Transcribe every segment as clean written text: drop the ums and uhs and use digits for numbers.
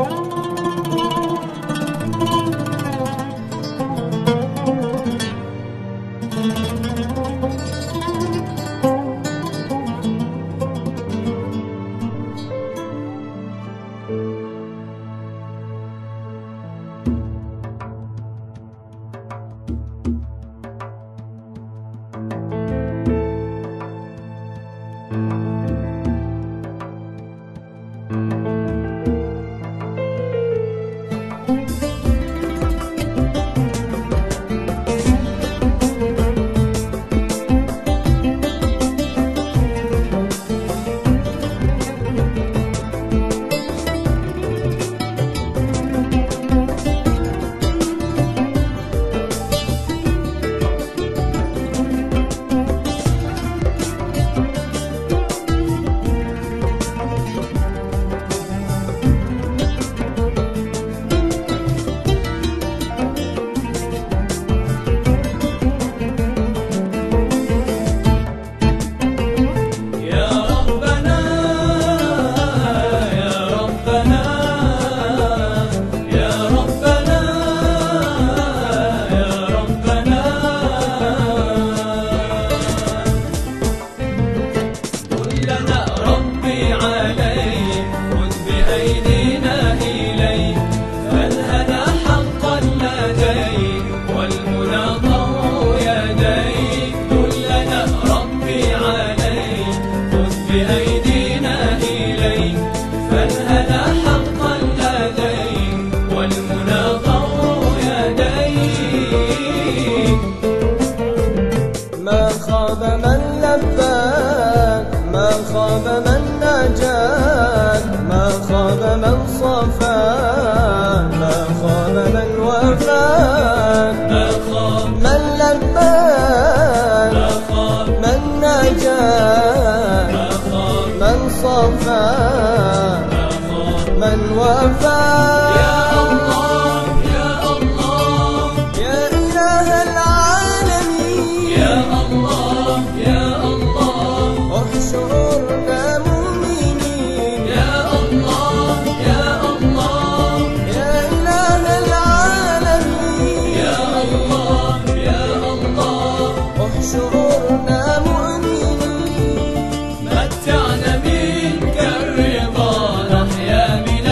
خاب من نجاك، ما خاب من صفاك، ما خاب من وفاك، ما خاب من لباك، ما خاب من نجاك، ما خاب من صفاك، ما خاب من وفاك. يا الله يا الله يا إله العالمين، يا الله يا الله احشرنا مؤمنين. يا الله يا الله يا إله العالمين، يا الله يا الله احشرنا مؤمنين. متعنا منك الرضا، نحيا من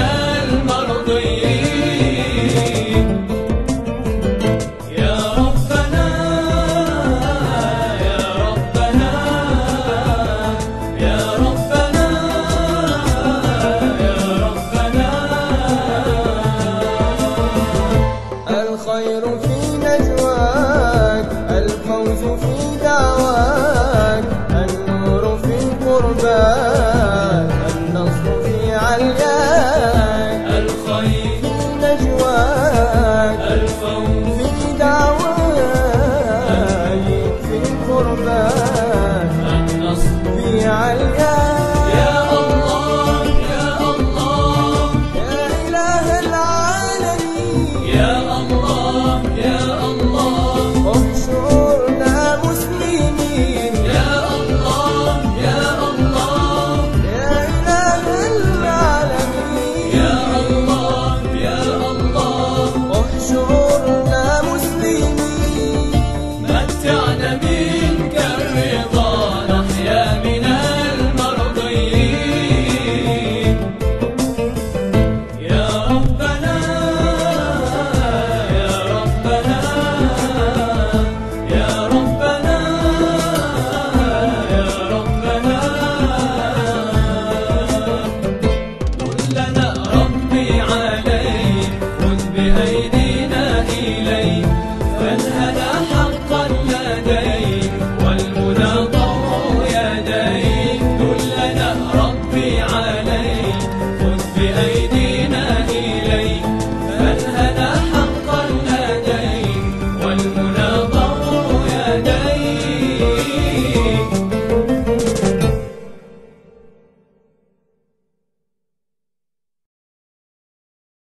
المرضيين. يا ربنا يا ربنا يا ربنا يا ربنا الخير